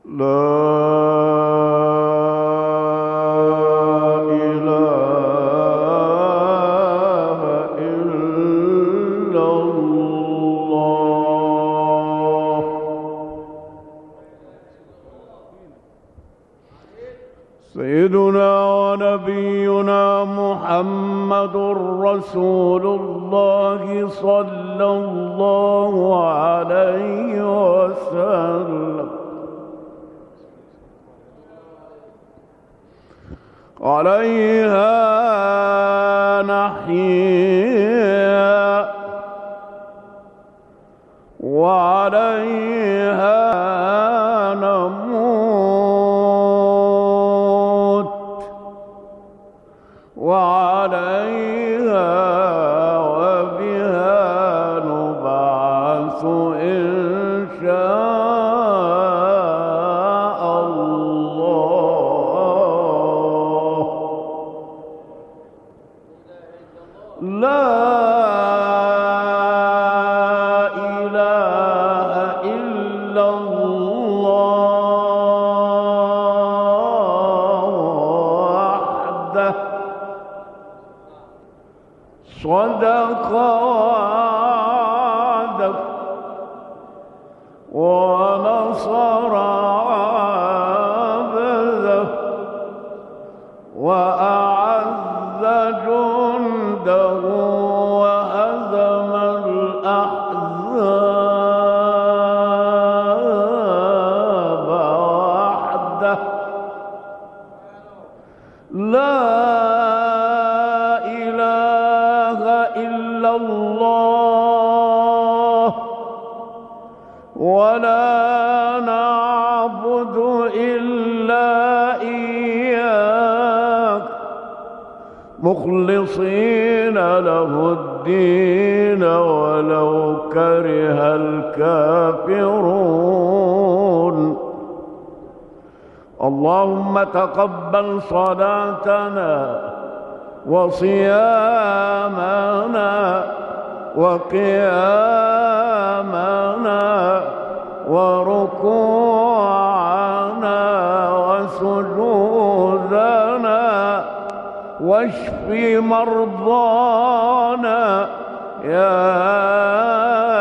سيدنا ونبينا محمد رسول الله صلى الله عليه وسلم. عليها نحيا وعليها نموت وعليها وبها نبعث إن شاء الله. لا إله إلا الله وحده صدق وعده ونصر عبده وأعز جنده وهزم الأحزاب وحده. لا إله إلا الله ولا نعبد إلا إياك مخلصين له الدين ولو كره الكافرون. اللهم تقبل صلاتنا وصيامنا وقيامنا وركوعنا وسجودنا واشف مرضانا يا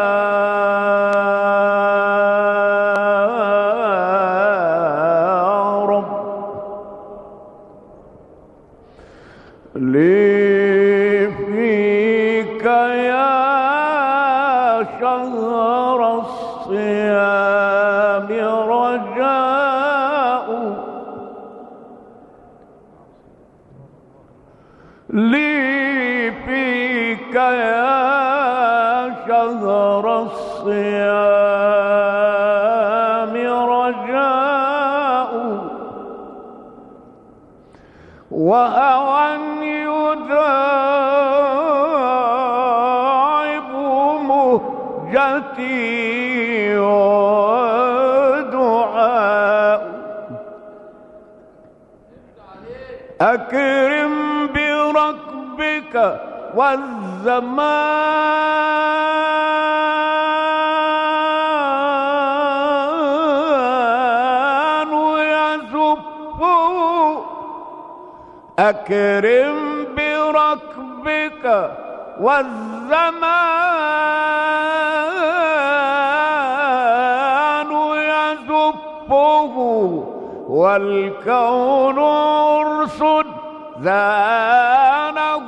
لي فيك يا شهر الصيام رجاء لي فيك يا شهر الصيام رجاء وهوى يداعب مهجتي ودعاء. أكرم بركبك والزمان يزفه أكرم بركبك والزمان يزفه والكون أرصد زانه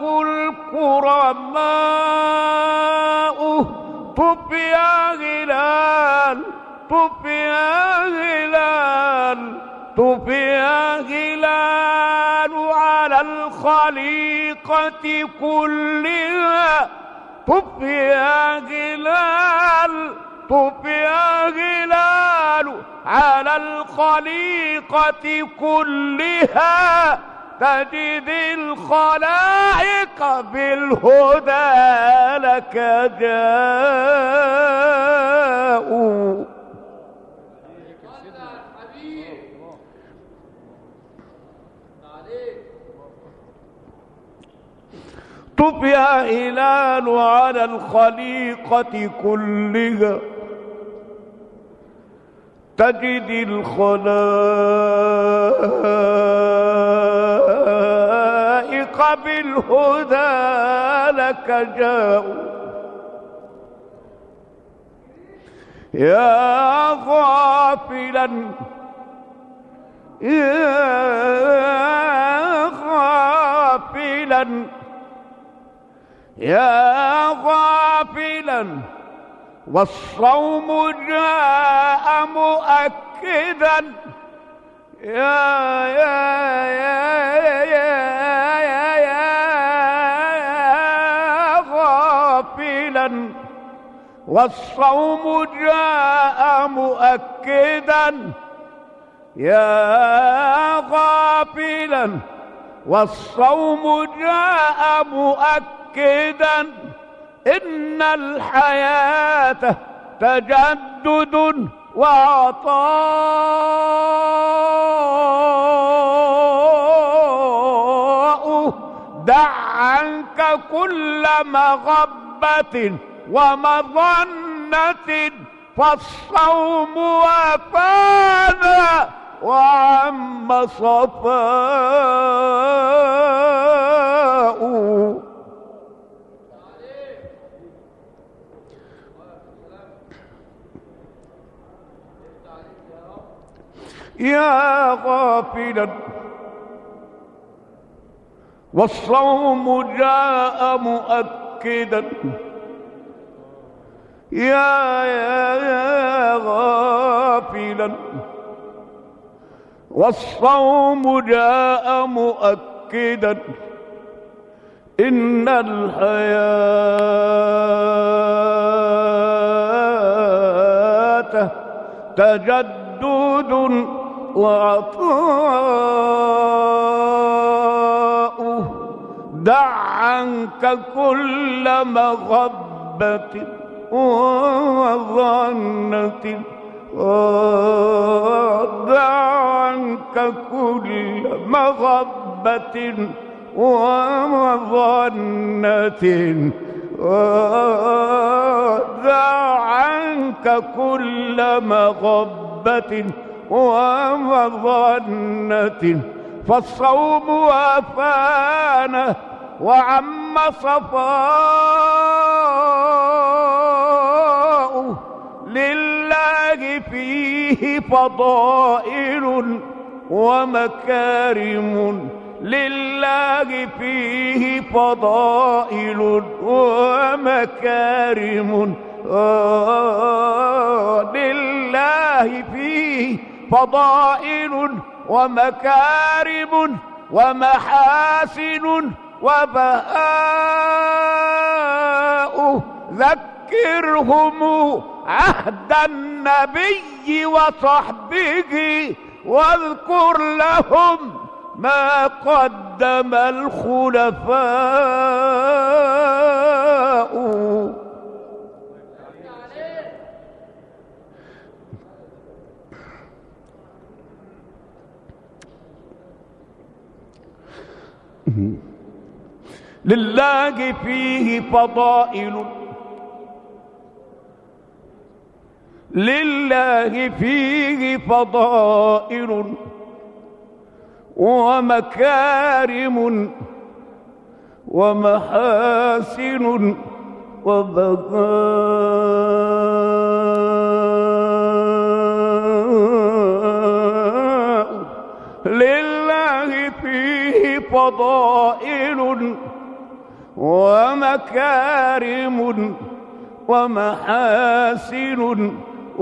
الكرماء. طف يا هلال طف يا هلال طف يا هلال على الخليقة كلها. طف يا هلال طف يا هلال على الخليقة كلها. تجد الخلائق بالهدى لك جاءوا. طف يا هلال على الخليقة كلها. تجد الخلائق بالهدى لك جاءوا. يا غافلا يا غافلا والصوم جاء مؤكدا. يا غافلا والصوم جاء مؤكدا. يا غافلا والصوم جاء مؤكدا. إن الحياة تجدد وعطاء. دع عنك كل مغبة ومظنة فالصوم وفانا وعم صفاء. يا غافلا والصوم جاء مؤكدا. يا غافلا والصوم جاء مؤكدا. إن الحياة تجدد وعطاء. دع عنك كل مغبة وظنة. دع عنك كل مغبة ومظنة. دع عنك كل مغبة ومظنة فالصوم وفانا وعم صفاء. لله فيه فضائل ومكارم. لله فيه فضائل ومكارم. لله فيه فضائل ومكارم ومحاسن وبهاء. ذكرهم عهد النبي وصحبه واذكر لهم ما قدم الخلفاء. لله فيه فضائل. لله فيه فضائل ومكارم ومحاسن وبهاء. لله فيه فضائل ومكارم ومحاسن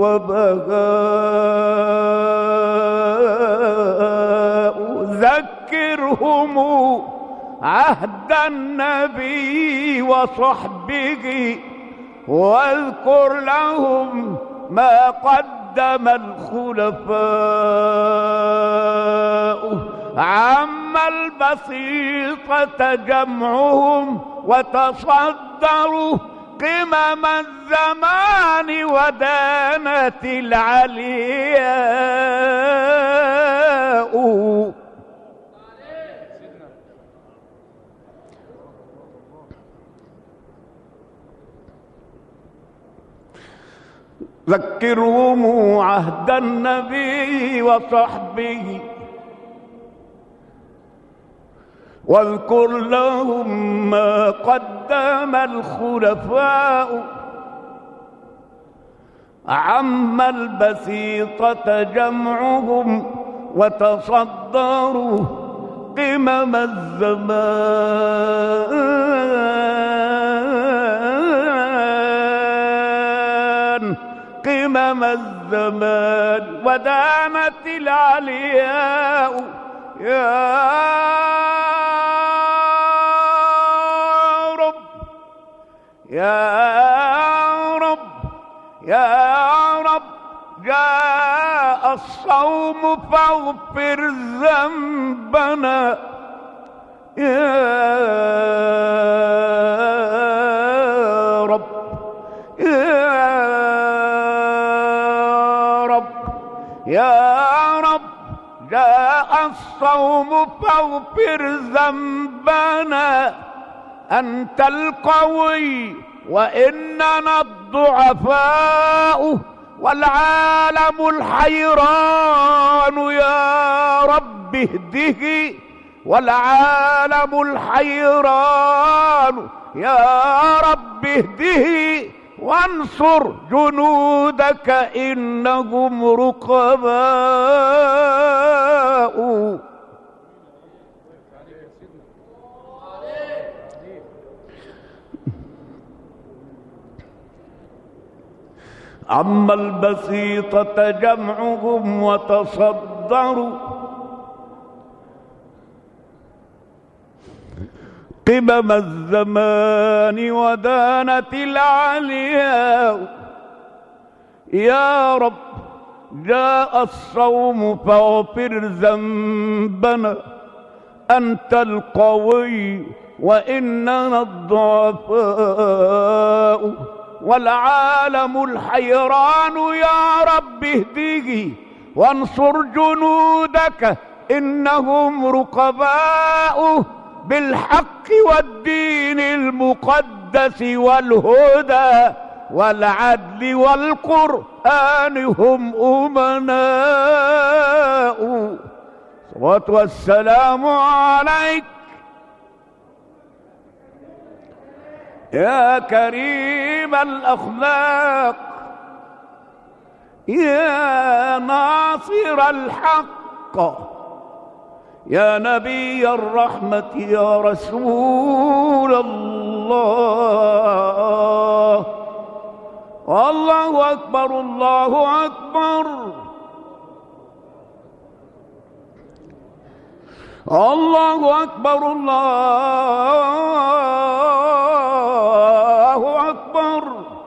وبهاء. ذكرهم عهد النبي وصحبه واذكر لهم ما قدم الخلفاء. عم البسيطة جمعهم وتصدروا قمم الزمان ودانت العلياء. ذكرهم عهد النبي وصحبه واذكر لهم ما قدم الخلفاء عم البسيطة جمعهم وتصدروا قمم الزمان قمم الزمان ودانت العلياء يا رب يا رب يا رب جاء الصوم فاغفر ذنبنا يا رب يا رب يا رب جاء الصوم فاغفر ذنبنا أنت القوي وإننا الضعفاء والعالم الحيران يا رب اهده والعالم الحيران يا رب اهده وانصر جنودك إنهم رقباء. عم البسيطة جمعهم وتصدروا قمم الزمان ودانت العلياء يا رب جاء الصوم فاغفر ذنبنا أنت القوي وإننا الضعفاء والعالم الحيران يا رب اهديه وانصر جنودك إنهم رقباء بالحق والدين المقدس والهدى والعدل والقرآن هم أمناء. الصلاة والسلام عليك يا كريم الأخلاق يا ناصر الحق يا نبي الرحمة يا رسول الله. الله أكبر الله أكبر الله أكبر الله أكبر.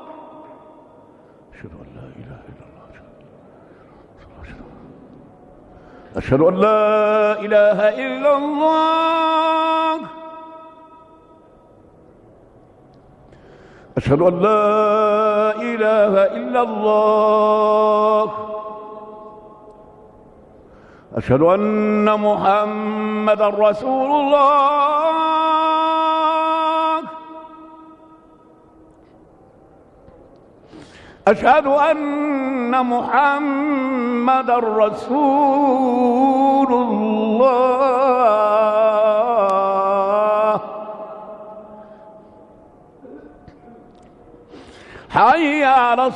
أشهد أن لا إله إلا الله أشهد أن لا إله إلا الله أشهد أن محمدا رسول الله أشهد أن محمدا رسول الله. حي على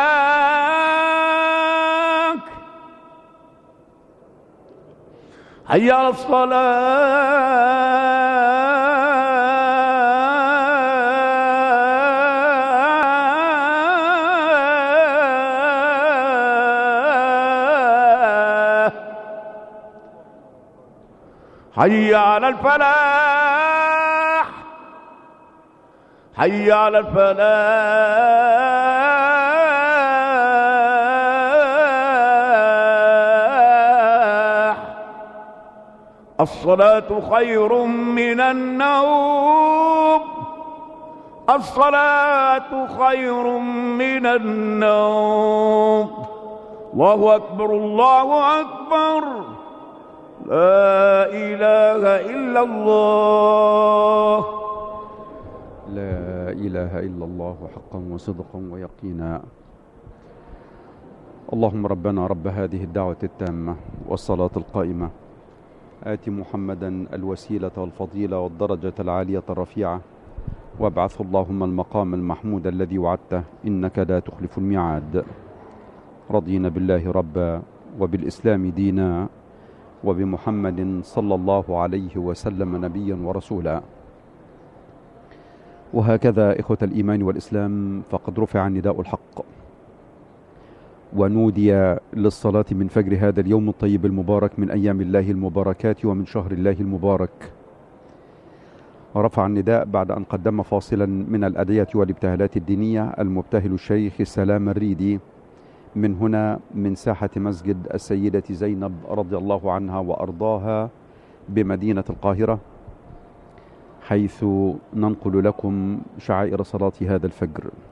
الصلاة حي على الصلاة حي على الفلاح حي على الفلاح. الصلاة خير من النوم الصلاة خير من النوم. الله أكبر الله أكبر لا إله إلا الله. لا إله إلا الله حقا وصدقا ويقينا. اللهم ربنا رب هذه الدعوة التامة والصلاة القائمة آت محمدا الوسيلة والفضيلة والدرجة العالية الرفيعة وابعثه اللهم المقام المحمود الذي وعدته إنك لا تخلف الميعاد. رضينا بالله ربا وبالإسلام دينا وبمحمد صلى الله عليه وسلم نبيا ورسولا. وهكذا إخوة الإيمان والإسلام فقد رفع نداء الحق ونودي للصلاة من فجر هذا اليوم الطيب المبارك من أيام الله المباركات ومن شهر الله المبارك. رفع النداء بعد أن قدم فاصلا من الأدعية والابتهالات الدينية المبتهل الشيخ سلام الريدي من هنا من ساحة مسجد السيدة زينب رضي الله عنها وأرضاها بمدينة القاهرة، حيث ننقل لكم شعائر صلاة هذا الفجر.